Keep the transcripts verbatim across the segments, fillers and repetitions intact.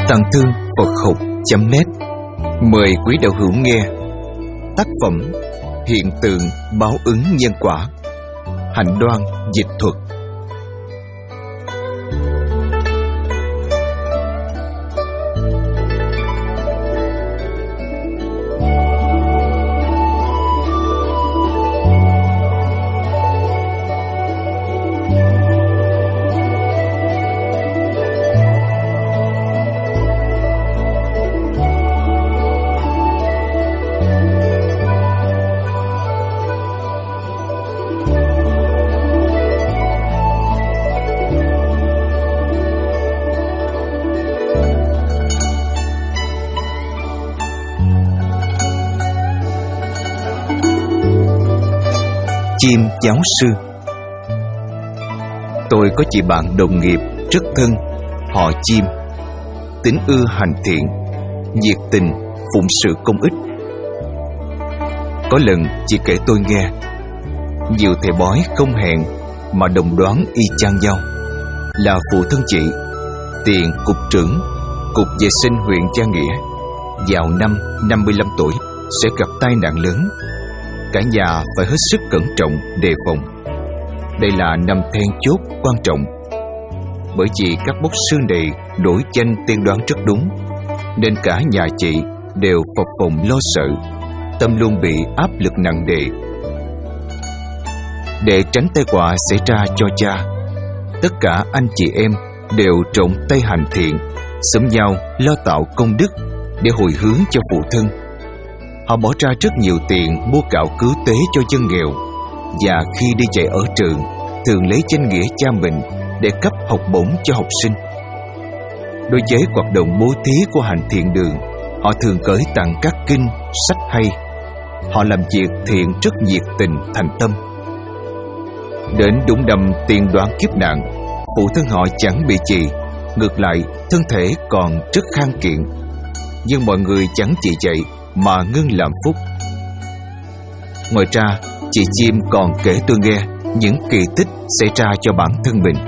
Tàng Thư Phật Học chấm net mời quý đạo hữu nghe tác phẩm Hiện tượng báo ứng nhân quả, Hạnh Đoan dịch thuật. Chim giáo sư. Tôi có chị bạn đồng nghiệp rất thân, họ Chim, tính ưa hành thiện, nhiệt tình, phụng sự công ích. Có lần chị kể tôi nghe, nhiều thầy bói không hẹn mà đồng đoán y chang nhau là phụ thân chị, tiền cục trưởng cục vệ sinh huyện Gia Nghĩa, vào năm năm mươi lăm tuổi sẽ gặp tai nạn lớn. Cả nhà phải hết sức cẩn trọng đề phòng. Đây là năm then chốt quan trọng. Bởi vì các bốc sư này đổi danh tiên đoán rất đúng, nên cả nhà chị đều phập phồng lo sợ, tâm luôn bị áp lực nặng nề. Để tránh tai họa xảy ra cho cha, tất cả anh chị em đều trộn tay hành thiện, xúm nhau lo tạo công đức để hồi hướng cho phụ thân. Họ bỏ ra rất nhiều tiền mua gạo cứu tế cho dân nghèo, và khi đi dạy ở trường thường lấy danh nghĩa cha mình để cấp học bổng cho học sinh. Đối với hoạt động bố thí của hành thiện đường, họ thường gửi tặng các kinh, sách hay. Họ làm việc thiện rất nhiệt tình, thành tâm. Đến đúng năm tiền đoán kiếp nạn, phụ thân họ chẳng bị gì, ngược lại thân thể còn rất khang kiện. Nhưng mọi người chẳng chỉ vậy mà ngưng làm phúc. Ngoài ra, chị Chim còn kể tôi nghe những kỳ tích xảy ra cho bản thân mình.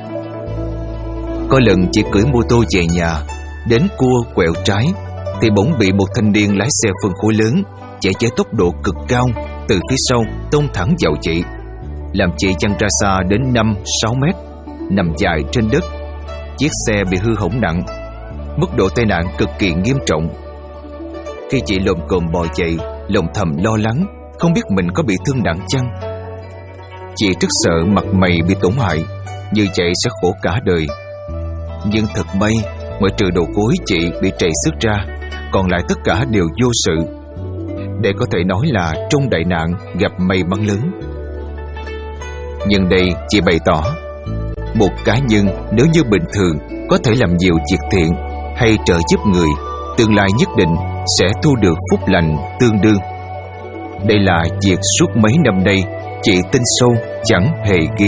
Có lần chị cưỡi mô tô về nhà, đến cua quẹo trái thì bỗng bị một thanh niên lái xe phân khối lớn chạy với tốc độ cực cao từ phía sau tông thẳng vào chị, làm chị văng ra xa đến năm sáu mét, nằm dài trên đất. Chiếc xe bị hư hỏng nặng, mức độ tai nạn cực kỳ nghiêm trọng. Khi chị lồm cồm bò dậy, lòng thầm lo lắng, không biết mình có bị thương nặng chăng. Chị rất sợ mặt mày bị tổn hại, như vậy sẽ khổ cả đời. Nhưng thật may, ngoại trừ đầu gối chị bị trầy xước ra, còn lại tất cả đều vô sự. Để có thể nói là trong đại nạn gặp may mắn lớn. Nhưng đây chị bày tỏ, một cá nhân nếu như bình thường có thể làm nhiều việc thiện hay trợ giúp người, tương lai nhất định sẽ thu được phúc lành tương đương. Đây là việc suốt mấy năm nay chị tin sâu chẳng hề ghi.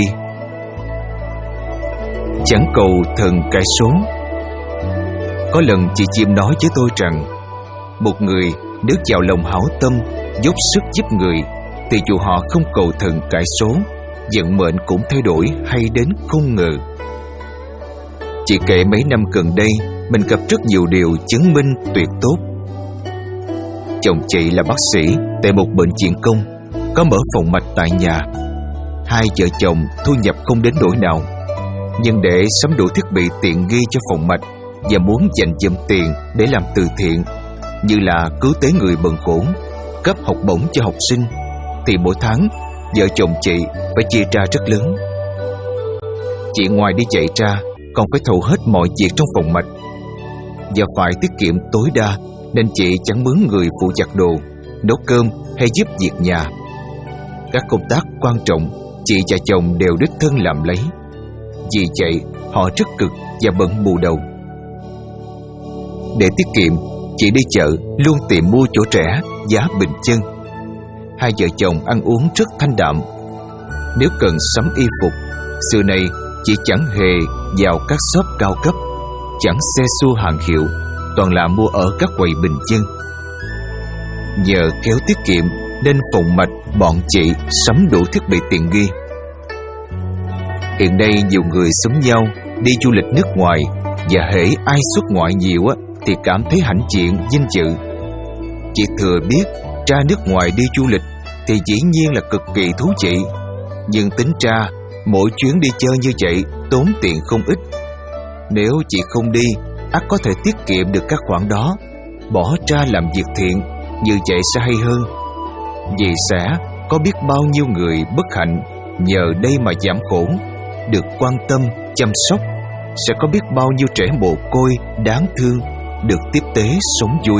Chẳng cầu thần cái số. Có lần chị Chim nói với tôi rằng, một người nếu vào lòng hảo tâm, dốc sức giúp người, thì dù họ không cầu thần cải số, vận mệnh cũng thay đổi hay đến không ngờ. Chị kể mấy năm gần đây mình gặp rất nhiều điều chứng minh tuyệt tốt. Chồng chị là bác sĩ tại một bệnh viện công, có mở phòng mạch tại nhà. Hai vợ chồng thu nhập không đến nỗi nào, nhưng để sắm đủ thiết bị tiện nghi cho phòng mạch và muốn dành dụm tiền để làm từ thiện, như là cứu tế người bần khổ, cấp học bổng cho học sinh, thì mỗi tháng vợ chồng chị phải chia ra rất lớn. Chị ngoài đi chạy ra còn phải thầu hết mọi việc trong phòng mạch, và phải tiết kiệm tối đa, nên chị chẳng mướn người phụ giặt đồ, nấu cơm hay giúp việc nhà. Các công tác quan trọng chị và chồng đều đích thân làm lấy. Vì vậy họ rất cực và bận bù đầu. Để tiết kiệm, chị đi chợ luôn tìm mua chỗ rẻ, giá bình dân. Hai vợ chồng ăn uống rất thanh đạm. Nếu cần sắm y phục, xưa nay chị chẳng hề vào các shop cao cấp, chẳng xe xua hàng hiệu, toàn là mua ở các quầy bình dân. Nhờ khéo tiết kiệm nên phòng mạch bọn chị sắm đủ thiết bị tiện nghi. Hiện nay nhiều người xúm nhau đi du lịch nước ngoài Và hễ ai xuất ngoại nhiều á thì cảm thấy hãnh diện, vinh dự. Chị thừa biết ra nước ngoài đi du lịch thì dĩ nhiên là cực kỳ thú vị, nhưng tính ra mỗi chuyến đi chơi như vậy tốn tiền không ít. Nếu chị không đi, ắt có thể tiết kiệm được các khoản đó, bỏ ra làm việc thiện, như vậy sẽ hay hơn. Vì sẽ có biết bao nhiêu người bất hạnh nhờ đây mà giảm khổ, được quan tâm, chăm sóc. Sẽ có biết bao nhiêu trẻ mồ côi đáng thương được tiếp tế sống vui.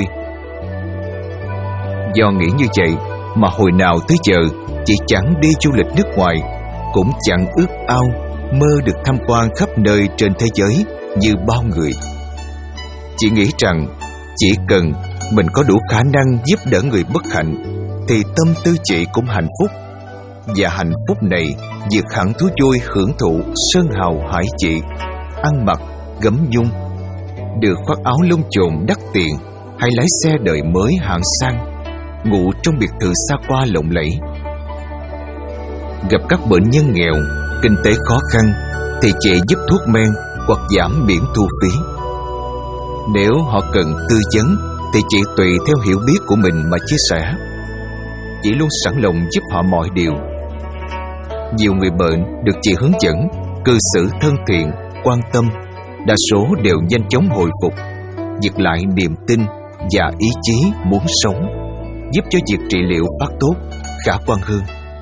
Do nghĩ như vậy mà hồi nào tới giờ chị chẳng đi du lịch nước ngoài, cũng chẳng ước ao mơ được tham quan khắp nơi trên thế giới như bao người. Chị nghĩ rằng chỉ cần mình có đủ khả năng giúp đỡ người bất hạnh thì tâm tư chị cũng hạnh phúc. Và hạnh phúc này vượt hẳn thú vui hưởng thụ sơn hào hải vị, ăn mặc gấm nhung, được khoác áo lông chồn đắt tiền, hay lái xe đời mới hạng sang, ngủ trong biệt thự xa hoa lộng lẫy. Gặp các bệnh nhân nghèo, kinh tế khó khăn thì chị giúp thuốc men hoặc giảm miễn thu phí. Nếu họ cần tư vấn thì chị tùy theo hiểu biết của mình mà chia sẻ. Chị luôn sẵn lòng giúp họ mọi điều. Nhiều người bệnh được chị hướng dẫn, cư xử thân thiện, quan tâm, đa số đều nhanh chóng hồi phục, giật lại niềm tin và ý chí muốn sống, giúp cho việc trị liệu phát tốt, khả quan hơn.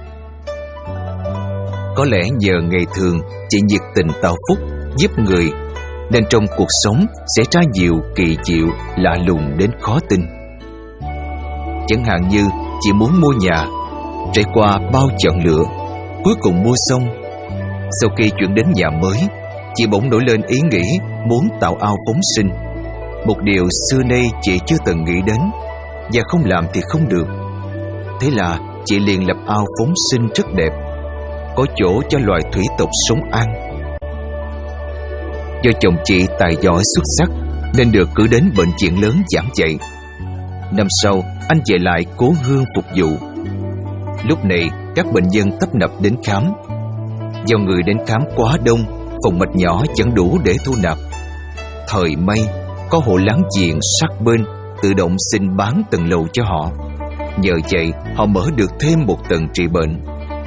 Có lẽ nhờ ngày thường chị nhiệt tình tạo phúc, giúp người, nên trong cuộc sống sẽ ra nhiều kỳ diệu lạ lùng đến khó tin. Chẳng hạn như chị muốn mua nhà, trải qua bao chọn lựa, cuối cùng mua xong. Sau khi chuyển đến nhà mới, chị bỗng nổi lên ý nghĩ muốn tạo ao phóng sinh, một điều xưa nay chị chưa từng nghĩ đến, và không làm thì không được. Thế là chị liền lập ao phóng sinh rất đẹp, có chỗ cho loài thủy tộc sống an. Do chồng chị tài giỏi xuất sắc nên được cử đến bệnh viện lớn giảng dạy. Năm sau anh về lại cố hương phục vụ. Lúc này các bệnh nhân tấp nập đến khám. Do người đến khám quá đông, phòng mạch nhỏ chẳng đủ để thu nạp. Thời may có hộ láng giềng sát bên tự động xin bán tầng lầu cho họ. Nhờ vậy họ mở được thêm một tầng trị bệnh.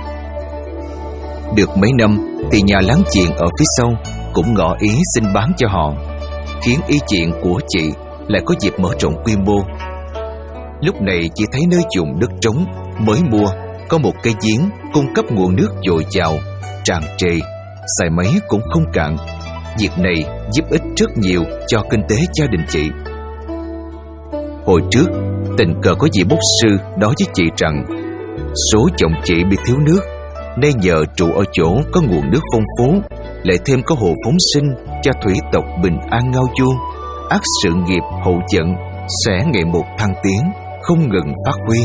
Được mấy năm thì nhà láng giềng ở phía sau cũng ngỏ ý xin bán cho họ, khiến ý chuyện của chị lại có dịp mở rộng quy mô. Lúc này chị thấy nơi vùng đất trống mới mua có một cây giếng cung cấp nguồn nước dồi dào, tràn trề, xài mấy cũng không cạn. Việc này giúp ích rất nhiều cho kinh tế gia đình chị. Hồi trước tình cờ có vị bốc sư nói với chị rằng số chồng chị bị thiếu nước, nên nhờ trụ ở chỗ có nguồn nước phong phú, lại thêm có hồ phóng sinh cho thủy tộc bình an ngao du, ắt sự nghiệp hậu vận sẽ ngày một thăng tiến, không ngừng phát huy.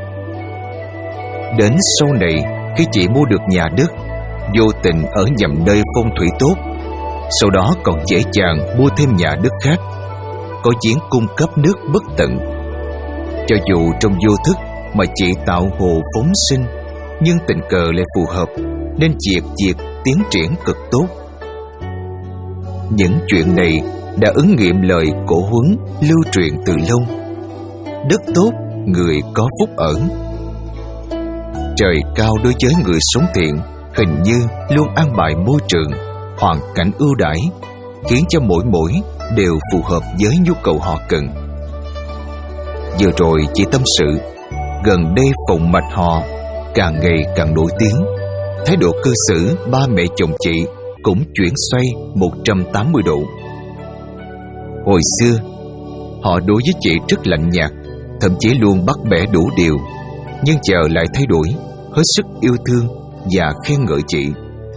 Đến sau này, khi chị mua được nhà đất, vô tình ở nhầm nơi phong thủy tốt, sau đó còn dễ dàng mua thêm nhà đất khác, có giếng cung cấp nước bất tận. Cho dù trong vô thức mà chị tạo hồ phóng sinh, nhưng tình cờ lại phù hợp, nên việc việc tiến triển cực tốt. Những chuyện này đã ứng nghiệm lời cổ huấn lưu truyền từ lâu: đất tốt, người có phúc ở. Trời cao đối với người sống thiện hình như luôn an bài môi trường, hoàn cảnh ưu đãi, khiến cho mỗi mỗi đều phù hợp với nhu cầu họ cần. Vừa rồi chị tâm sự, gần đây phòng mạch họ càng ngày càng nổi tiếng. Thái độ cư xử ba mẹ chồng chị cũng chuyển xoay một trăm tám mươi độ. Hồi xưa, họ đối với chị rất lạnh nhạt, thậm chí luôn bắt bẻ đủ điều, nhưng giờ lại thay đổi, hết sức yêu thương và khen ngợi chị.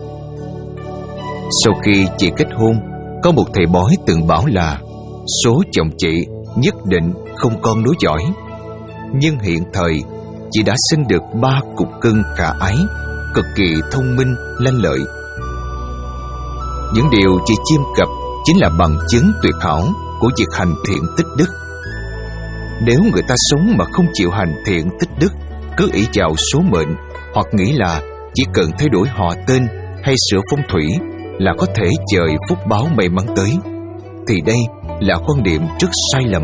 Sau khi chị kết hôn, có một thầy bói từng bảo là số chồng chị nhất định không con nối dõi. Nhưng hiện thời, chị đã sinh được ba cục cưng khả ái, cực kỳ thông minh, lanh lợi. Những điều chị chiêm cập chính là bằng chứng tuyệt hảo của việc hành thiện tích đức. Nếu người ta sống mà không chịu hành thiện tích đức, cứ ỷ vào số mệnh, hoặc nghĩ là chỉ cần thay đổi họ tên hay sửa phong thủy là có thể trời phúc báo may mắn tới, thì đây là quan điểm rất sai lầm.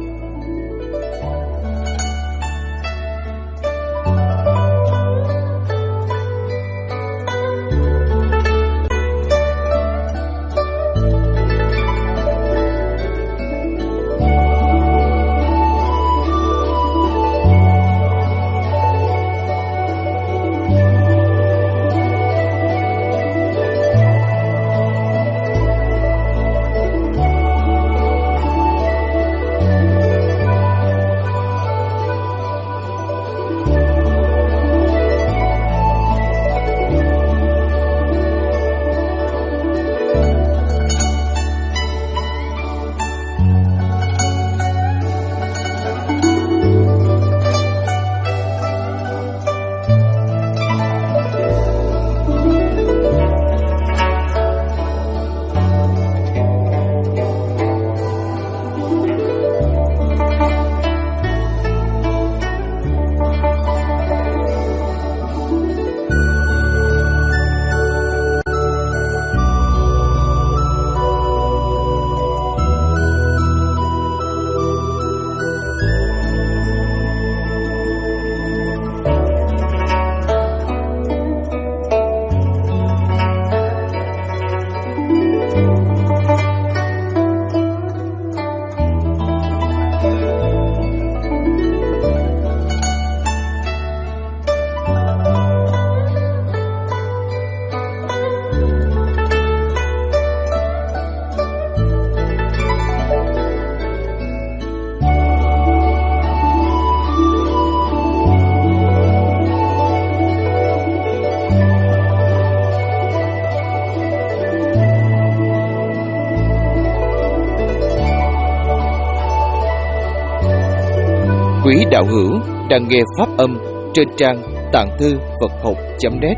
Quý đạo hữu đang nghe pháp âm trên trang tạng thư Phật học chấm net.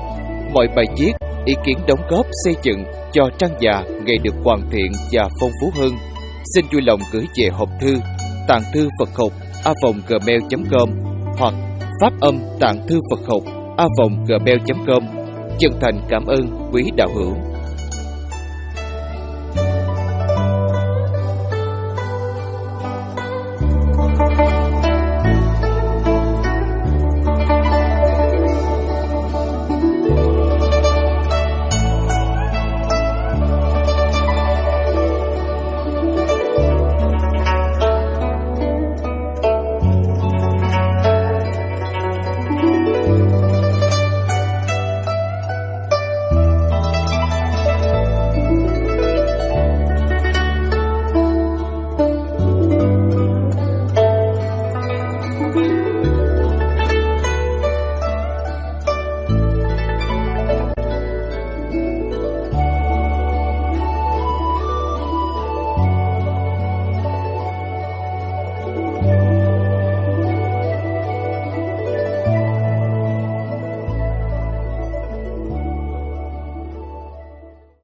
Mọi bài viết, ý kiến đóng góp xây dựng cho trang già ngày được hoàn thiện và phong phú hơn, xin vui lòng gửi về hộp thư tạng thư Phật học a vòng gmail chấm com hoặc pháp âm tạng thư Phật học a vòng gmail chấm com. Chân thành cảm ơn quý đạo hữu.